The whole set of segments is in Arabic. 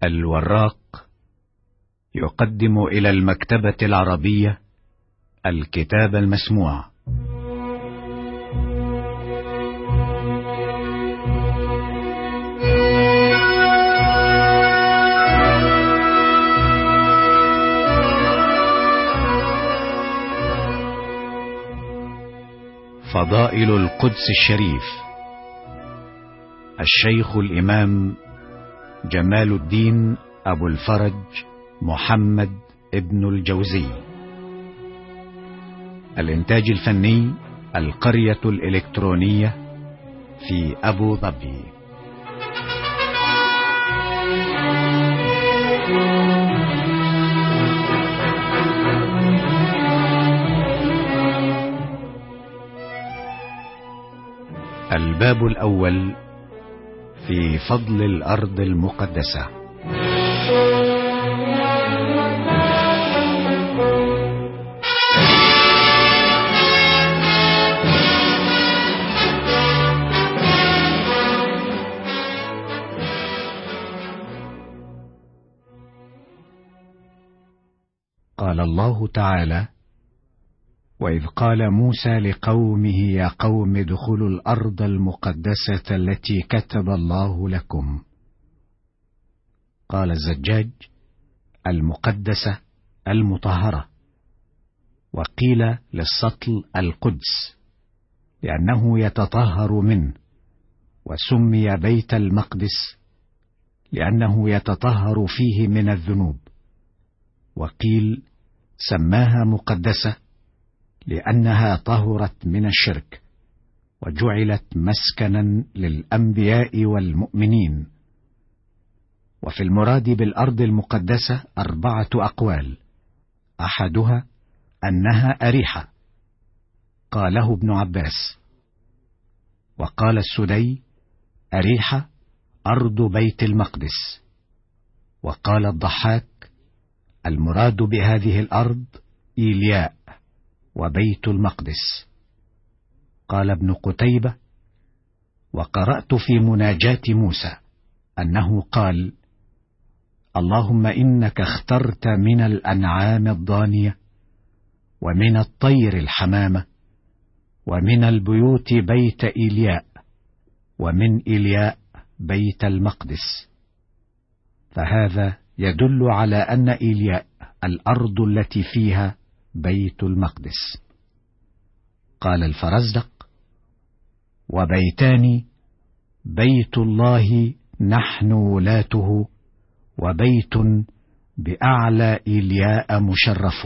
الوراق يقدم إلى المكتبة العربية الكتاب المسموع. فضائل القدس الشريف، الشيخ الإمام جمال الدين أبو الفرج محمد ابن الجوزي. الإنتاج الفني القرية الإلكترونية في أبو ظبي. الباب الأول في فضل الأرض المقدسة. قال الله تعالى: وإذ قال موسى لقومه يا قوم ادخلوا الأرض المقدسة التي كتب الله لكم. قال الزجاج: المقدسة المطهرة، وقيل للسطل القدس لأنه يتطهر منه، وسمي بيت المقدس لأنه يتطهر فيه من الذنوب، وقيل سماها مقدسة لأنها طهرت من الشرك، وجعلت مسكنا للأنبياء والمؤمنين. وفي المراد بالأرض المقدسة 4 أقوال، أحدها أنها أريحة، قاله ابن عباس. وقال السدي: أريحة أرض بيت المقدس. وقال الضحاك: المراد بهذه الأرض إيلياء وبيت المقدس. قال ابن قتيبة: وقرأت في مناجاة موسى أنه قال: اللهم إنك اخترت من الأنعام الضانية، ومن الطير الحمامة، ومن البيوت بيت إيلياء، ومن إيلياء بيت المقدس. فهذا يدل على أن إيلياء الأرض التي فيها بيت المقدس. قال الفرزدق: وبيتان، بيت الله نحن ولاته، وبيت بأعلى إيلياء مشرف.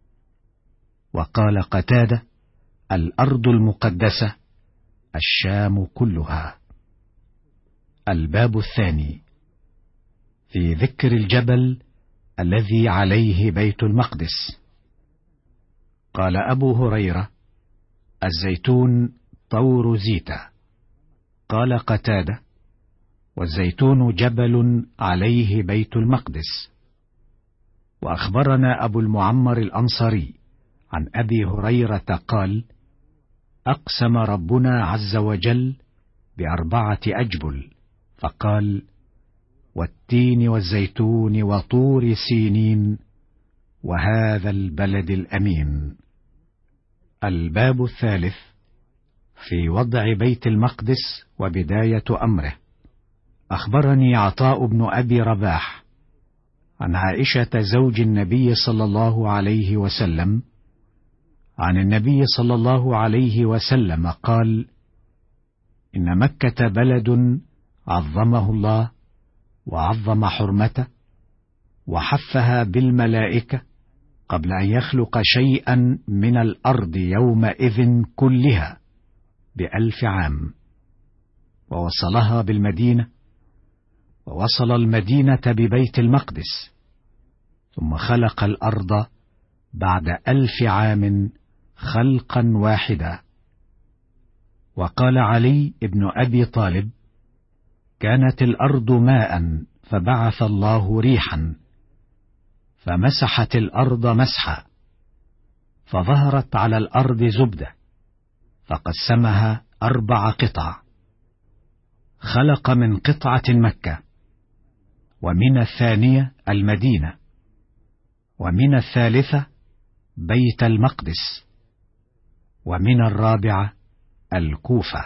وقال قتادة: الأرض المقدسة الشام كلها. الباب الثاني في ذكر الجبل الذي عليه بيت المقدس. قال أبو هريرة: الزيتون طور زيتا. قال قتادة: والزيتون جبل عليه بيت المقدس. وأخبرنا أبو المعمر الأنصاري عن أبي هريرة قال: أقسم ربنا عز وجل ب4 أجبل، فقال: والتين والزيتون وطور سينين وهذا البلد الأمين. الباب الثالث في وضع بيت المقدس وبداية أمره. أخبرني عطاء بن أبي رباح عن عائشة زوج النبي صلى الله عليه وسلم عن النبي صلى الله عليه وسلم قال: إن مكة بلد عظمه الله وعظم حرمته، وحفها بالملائكة قبل أن يخلق شيئا من الأرض يومئذ كلها ب1000 عام، ووصلها بالمدينة، ووصل المدينة ببيت المقدس، ثم خلق الأرض بعد 1000 عام خلقا واحدا. وقال علي بن أبي طالب: كانت الأرض ماء فبعث الله ريحا فمسحت الأرض مسحا، فظهرت على الأرض زبدة فقسمها 4 قطع، خلق من قطعة مكة، ومن الثانية المدينة، ومن الثالثة بيت المقدس، ومن الرابعة الكوفة.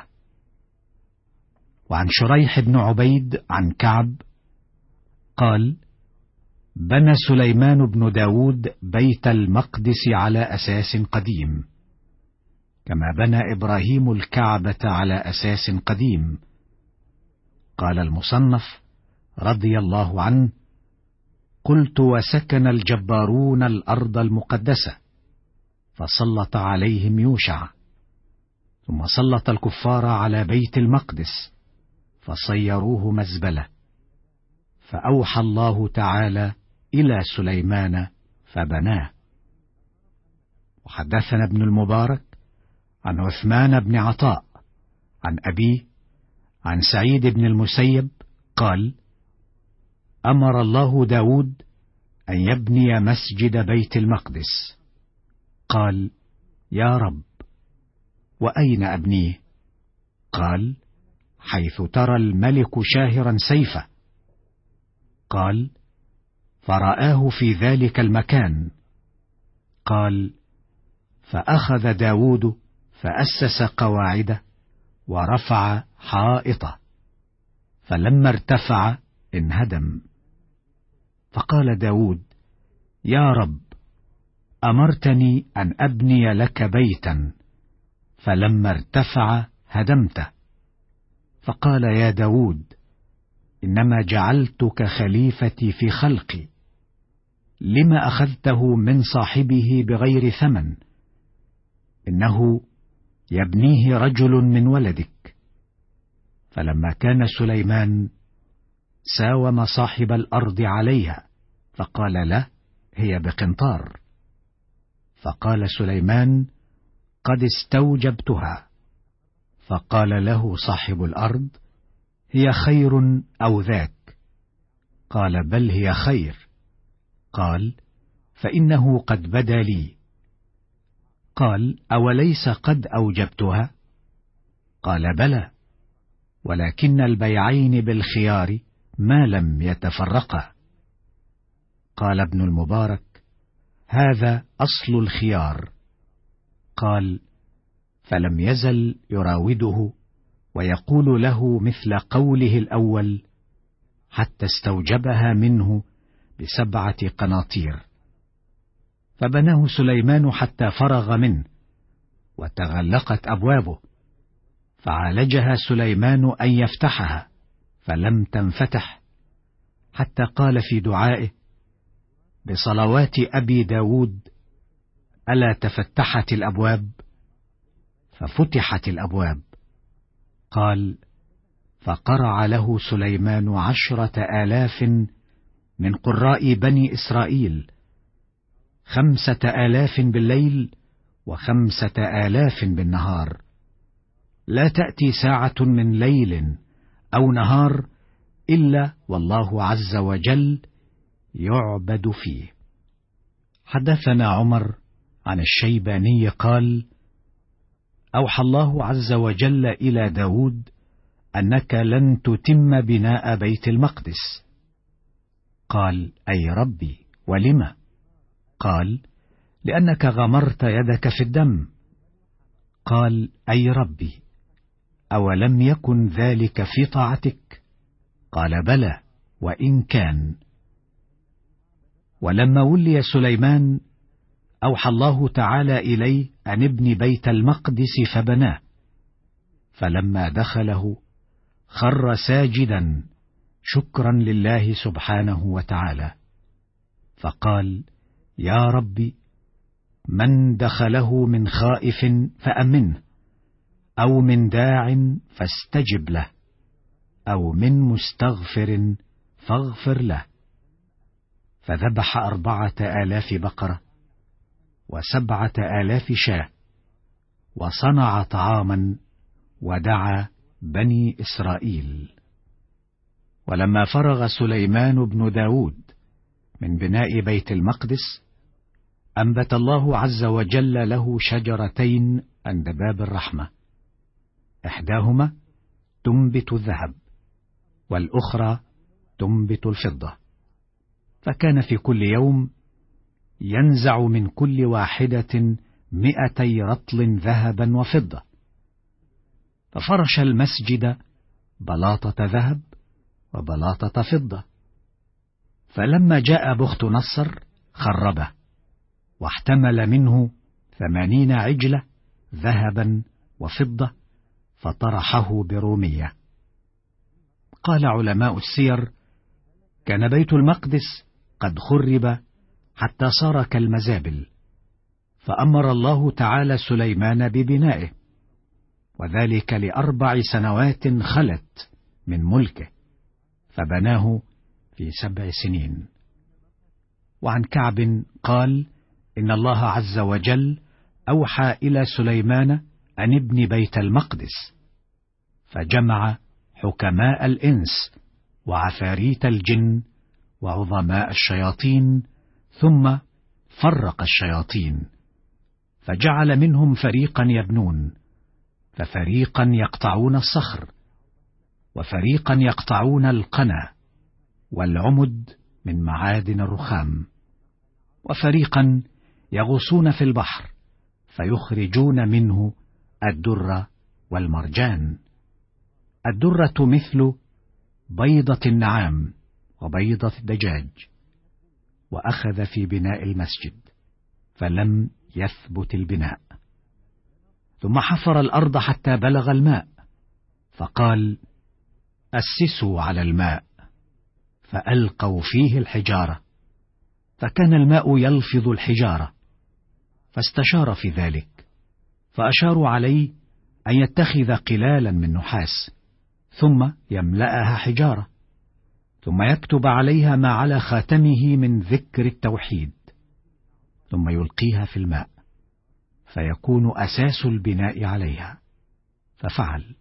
وعن شريح بن عبيد عن كعب قال: بنى سليمان بن داود بيت المقدس على أساس قديم، كما بنى إبراهيم الكعبة على أساس قديم. قال المصنف رضي الله عنه: قلت: وسكن الجبارون الأرض المقدسة، فسلط عليهم يوشع، ثم سلط الكفار على بيت المقدس فصيروه مزبلة، فأوحى الله تعالى إلى سليمان فبناه. وحدثنا ابن المبارك عن عثمان بن عطاء عن أبيه عن سعيد بن المسيب قال: أمر الله داود أن يبني مسجد بيت المقدس. قال: يا رب، وأين أبنيه؟ قال: حيث ترى الملك شاهرا سيفه. قال: فرآه في ذلك المكان. قال: فأخذ داود فأسس قواعده ورفع حائطه، فلما ارتفع انهدم. فقال داود: يا رب، أمرتني أن أبني لك بيتا، فلما ارتفع هدمته. فقال: يا داود، إنما جعلتك خليفتي في خلقي، لما أخذته من صاحبه بغير ثمن؟ إنه يبنيه رجل من ولدك. فلما كان سليمان ساوم صاحب الأرض عليها، فقال له: هي بقنطار. فقال سليمان: قد استوجبتها. فقال له صاحب الأرض: هي خير أو ذاك؟ قال: بل هي خير. قال: فإنه قد بدا لي. قال: أوليس قد أوجبتها؟ قال: بلى، ولكن البيعين بالخيار ما لم يتفرقا. قال ابن المبارك: هذا أصل الخيار. قال: فلم يزل يراوده ويقول له مثل قوله الأول، حتى استوجبها منه ب7 قناطير. فبناه سليمان حتى فرغ منه، وتغلقت أبوابه، فعالجها سليمان أن يفتحها، فلم تنفتح، حتى قال في دعائه: بصلوات أبي داود ألا تفتحت الأبواب؟ ففتحت الأبواب. قال: فقرع له سليمان 10,000 من قراء بني إسرائيل، 5,000 بالليل و5,000 بالنهار، لا تأتي ساعة من ليل أو نهار إلا والله عز وجل يعبد فيه. حدثنا عمر عن الشيباني قال: أوحى الله عز وجل إلى داود أنك لن تتم بناء بيت المقدس. قال: أي ربي، ولم؟ قال: لأنك غمرت يدك في الدم. قال: أي ربي، أولم يكن ذلك في طاعتك؟ قال: بلى، وإن كان. ولما ولي سليمان أوحى الله تعالى إليه أن ابني بيت المقدس فبناه، فلما دخله خر ساجدا شكرا لله سبحانه وتعالى، فقال: يا ربي، من دخله من خائف فأمنه، أو من داع فاستجب له، أو من مستغفر فاغفر له. فذبح 4,000 بقرة و7,000 شاة، وصنع طعاما ودعا بني إسرائيل. ولما فرغ سليمان بن داود من بناء بيت المقدس، أنبت الله عز وجل له شجرتين عند باب الرحمة، إحداهما تنبت الذهب، والأخرى تنبت الفضة، فكان في كل يوم ينزع من كل واحدة 200 رطل ذهبا وفضة. ففرش المسجد بلاطة ذهب وبلاطة فضة. فلما جاء بخت نصر خربه، واحتمل منه 80 عجلة ذهبا وفضة، فطرحه برومية. قال علماء السير: كان بيت المقدس قد خرب حتى صار كالمزابل، فأمر الله تعالى سليمان ببنائه، وذلك ل4 سنوات خلت من ملكه، فبناه في 7 سنين. وعن كعب قال: إن الله عز وجل أوحى إلى سليمان أن ابن بيت المقدس، فجمع حكماء الإنس وعفاريت الجن وعظماء الشياطين، ثم فرق الشياطين، فجعل منهم فريقا يبنون، ففريقا يقطعون الصخر، وفريقا يقطعون القنا والعمد من معادن الرخام، وفريقا يغوصون في البحر فيخرجون منه الدر والمرجان. الدرة مثل بيضة النعام وبيضة الدجاج. وأخذ في بناء المسجد، فلم يثبت البناء. ثم حفر الأرض حتى بلغ الماء، فقال: أسسوا على الماء، فألقوا فيه الحجارة، فكان الماء يلفظ الحجارة، فاستشار في ذلك، فأشاروا عليه أن يتخذ قلالا من نحاس، ثم يملأها حجارة، ثم يكتب عليها ما على خاتمه من ذكر التوحيد، ثم يلقيها في الماء، فيكون أساس البناء عليها. ففعل،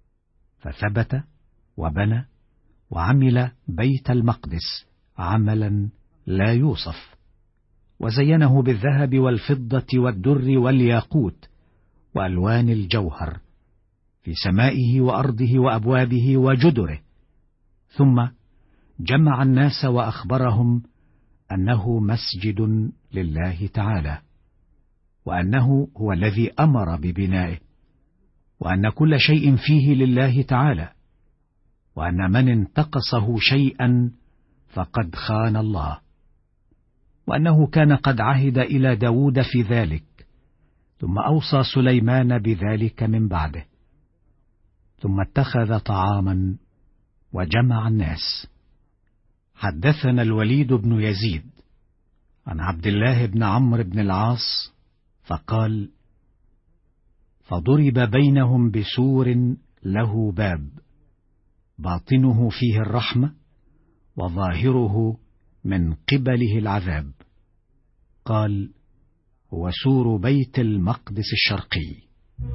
فثبت وبنى وعمل بيت المقدس عملا لا يوصف، وزينه بالذهب والفضة والدر والياقوت وألوان الجوهر في سمائه وأرضه وأبوابه وجدره. ثم جمع الناس وأخبرهم أنه مسجد لله تعالى، وأنه هو الذي أمر ببنائه، وأن كل شيء فيه لله تعالى، وأن من انتقصه شيئا فقد خان الله، وأنه كان قد عهد إلى داود في ذلك، ثم أوصى سليمان بذلك من بعده. ثم اتخذ طعاما وجمع الناس. حدثنا الوليد بن يزيد عن عبد الله بن عمرو بن العاص فقال: فضرب بينهم بسور له باب، باطنه فيه الرحمة وظاهره من قبله العذاب. قال: هو سور بيت المقدس الشرقي.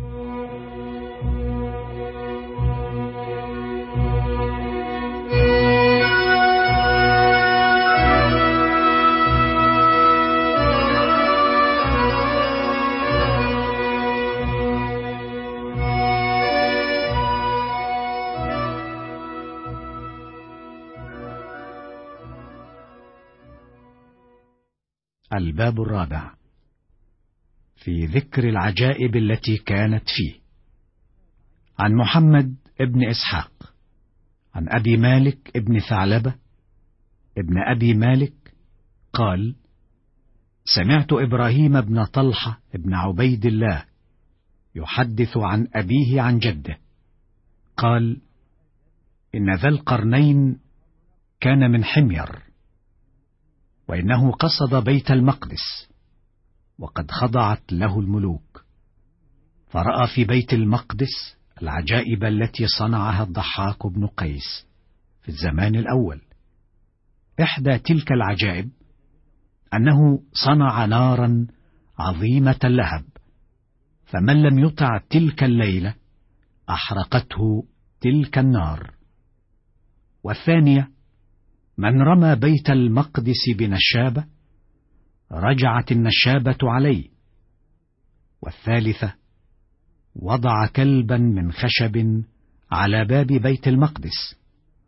الباب الرابع في ذكر العجائب التي كانت فيه. عن محمد ابن إسحاق عن أبي مالك ابن ثعلبة ابن أبي مالك قال: سمعت إبراهيم بن طلحة ابن عبيد الله يحدث عن أبيه عن جده قال: إن ذا القرنين كان من حمير، وإنه قصد بيت المقدس، وقد خضعت له الملوك، فرأى في بيت المقدس العجائب التي صنعها الضحاك بن قيس في الزمان الأول. إحدى تلك العجائب أنه صنع نارا عظيمة اللهب، فمن لم يطع تلك الليلة أحرقته تلك النار. والثانية: من رمى بيت المقدس بنشابة رجعت النشابة عليه. والثالثة: وضع كلبا من خشب على باب بيت المقدس،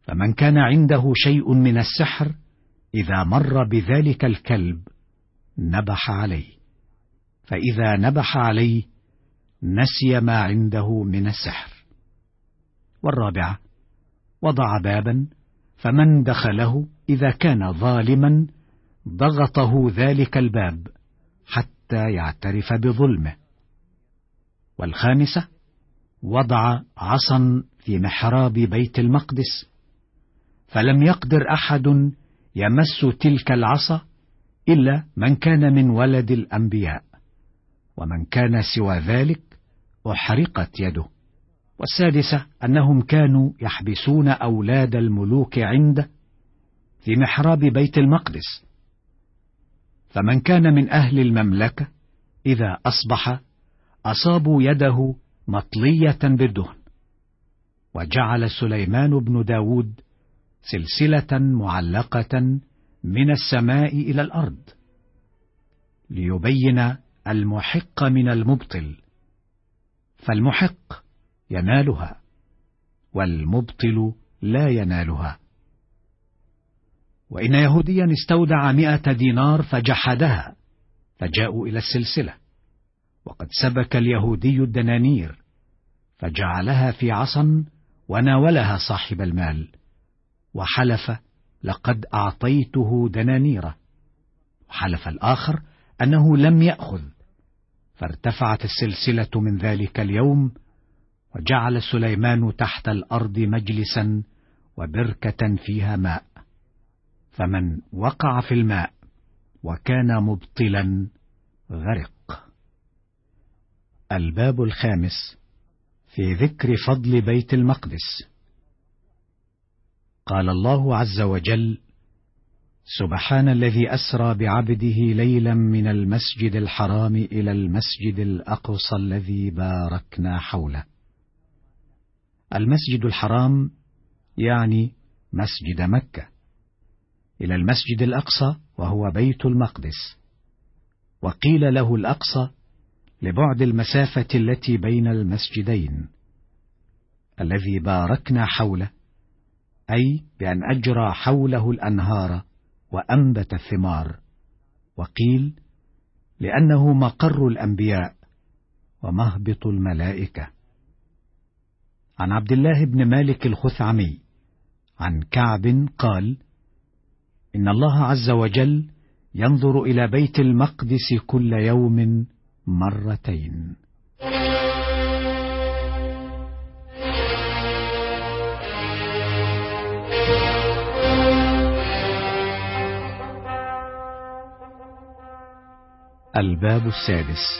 فمن كان عنده شيء من السحر إذا مر بذلك الكلب نبح عليه، فإذا نبح عليه نسي ما عنده من السحر. والرابعة: وضع بابا، فمن دخله إذا كان ظالما ضغطه ذلك الباب حتى يعترف بظلمه. والخامسة: وضع عصا في محراب بيت المقدس، فلم يقدر أحد يمس تلك العصا إلا من كان من ولد الأنبياء، ومن كان سوى ذلك أحرقت يده. والسادسة: أنهم كانوا يحبسون أولاد الملوك عنده في محراب بيت المقدس، فمن كان من أهل المملكة إذا أصبح أصابوا يده مطلية بالدهن. وجعل سليمان بن داود سلسلة معلقة من السماء إلى الأرض ليبين المحق من المبطل، فالمحق ينالها والمبطل لا ينالها. وإن يهوديا استودع 100 دينار فجحدها، فجاءوا إلى السلسلة، وقد سبك اليهودي الدنانير فجعلها في عصا وناولها صاحب المال، وحلف: لقد أعطيته دنانيره. وحلف الآخر أنه لم يأخذ، فارتفعت السلسلة من ذلك اليوم، وجعل سليمان تحت الأرض مجلسا وبركة فيها ماء، فمن وقع في الماء وكان مبطلا غرق. الباب الخامس في ذكر فضل بيت المقدس. قال الله عز وجل: سبحان الذي أسرى بعبده ليلا من المسجد الحرام إلى المسجد الأقصى الذي باركنا حوله. المسجد الحرام يعني مسجد مكة، إلى المسجد الأقصى وهو بيت المقدس، وقيل له الأقصى لبعد المسافة التي بين المسجدين. الذي باركنا حوله أي بأن أجرى حوله الأنهار وأنبت الثمار، وقيل لأنه مقر الأنبياء ومهبط الملائكة. عن عبد الله بن مالك الخثعمي عن كعب قال: إن الله عز وجل ينظر إلى بيت المقدس كل يوم مرتين. الباب السادس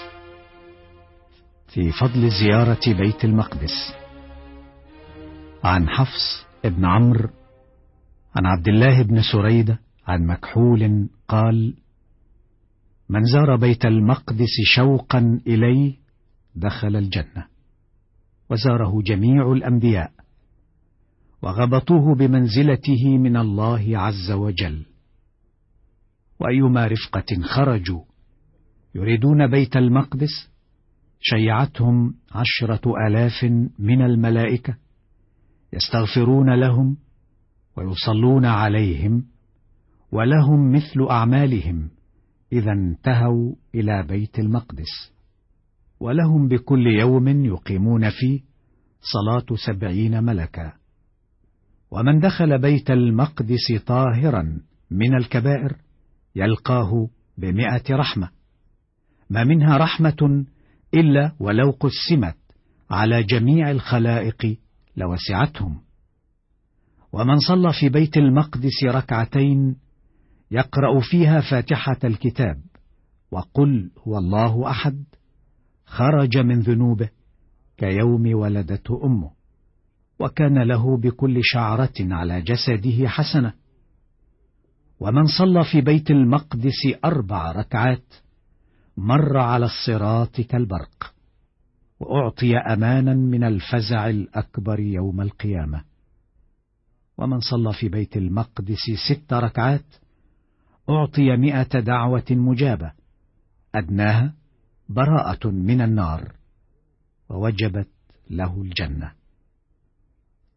في فضل زيارة بيت المقدس. عن حفص ابن عمرو عن عبد الله بن سريدة عن مكحول قال: من زار بيت المقدس شوقا إليه دخل الجنة. وزاره جميع الأنبياء وغبطوه بمنزلته من الله عز وجل. وأيما رفقة خرجوا يريدون بيت المقدس شيعتهم 10,000 من الملائكة يستغفرون لهم ويصلون عليهم، ولهم مثل أعمالهم إذا انتهوا إلى بيت المقدس، ولهم بكل يوم يقيمون فيه صلاة 70 ملكا. ومن دخل بيت المقدس طاهرا من الكبائر يلقاه ب100 رحمة، ما منها رحمة إلا ولو قسمت على جميع الخلائق لوسعتهم. ومن صلى في بيت المقدس ركعتين يقرأ فيها فاتحة الكتاب وقل هو الله أحد خرج من ذنوبه كيوم ولدته أمه، وكان له بكل شعرة على جسده حسنة. ومن صلى في بيت المقدس 4 ركعات مر على الصراط كالبرق، وأعطي أمانا من الفزع الأكبر يوم القيامة. ومن صلى في بيت المقدس 6 ركعات أعطي 100 دعوة مجابة أدناها براءة من النار، ووجبت له الجنة.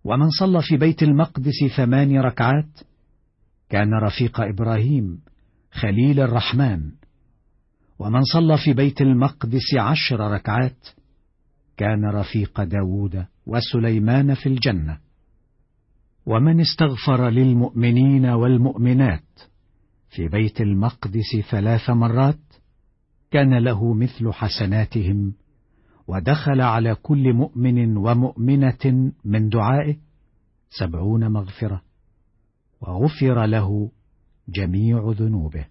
ومن صلى في بيت المقدس 8 ركعات كان رفيق إبراهيم خليل الرحمن. ومن صلى في بيت المقدس 10 ركعات كان رفيق داود وسليمان في الجنة. ومن استغفر للمؤمنين والمؤمنات في بيت المقدس 3 مرات كان له مثل حسناتهم، ودخل على كل مؤمن ومؤمنة من دعائه 70 مغفرة، وغفر له جميع ذنوبه.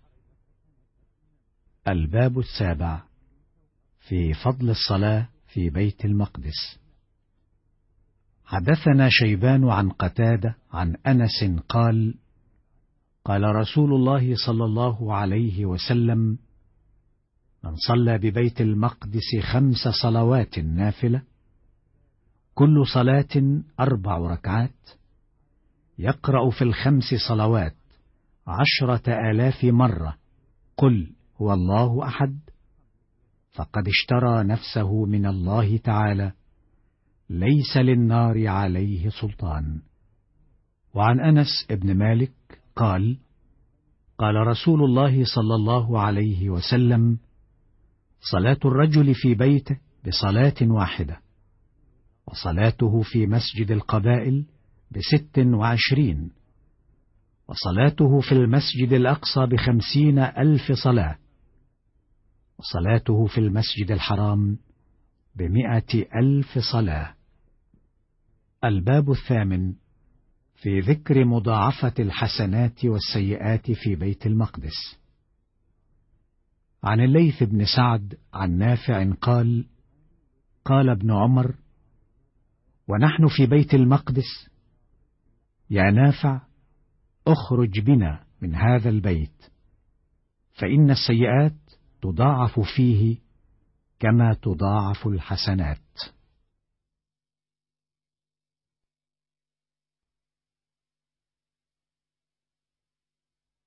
الباب 7 في فضل الصلاة في بيت المقدس. حدثنا شيبان عن قتادة عن أنس قال: قال رسول الله صلى الله عليه وسلم: من صلى ببيت المقدس 5 صلوات نافلة، كل صلاة 4 ركعات، يقرأ في ال5 صلوات 10,000 مرة قل هو الله أحد، فقد اشترى نفسه من الله تعالى، ليس للنار عليه سلطان. وعن أنس بن مالك قال: قال رسول الله صلى الله عليه وسلم: صلاة الرجل في بيته بصلاة واحدة، وصلاته في مسجد القبائل 26، وصلاته في المسجد الأقصى 50,000 صلاة، وصلاته في المسجد الحرام 100,000 صلاة. الباب 8 في ذكر مضاعفة الحسنات والسيئات في بيت المقدس. عن الليث بن سعد عن نافع قال: قال ابن عمر ونحن في بيت المقدس: يا نافع، اخرج بنا من هذا البيت، فإن السيئات تضاعف فيه كما تضاعف الحسنات.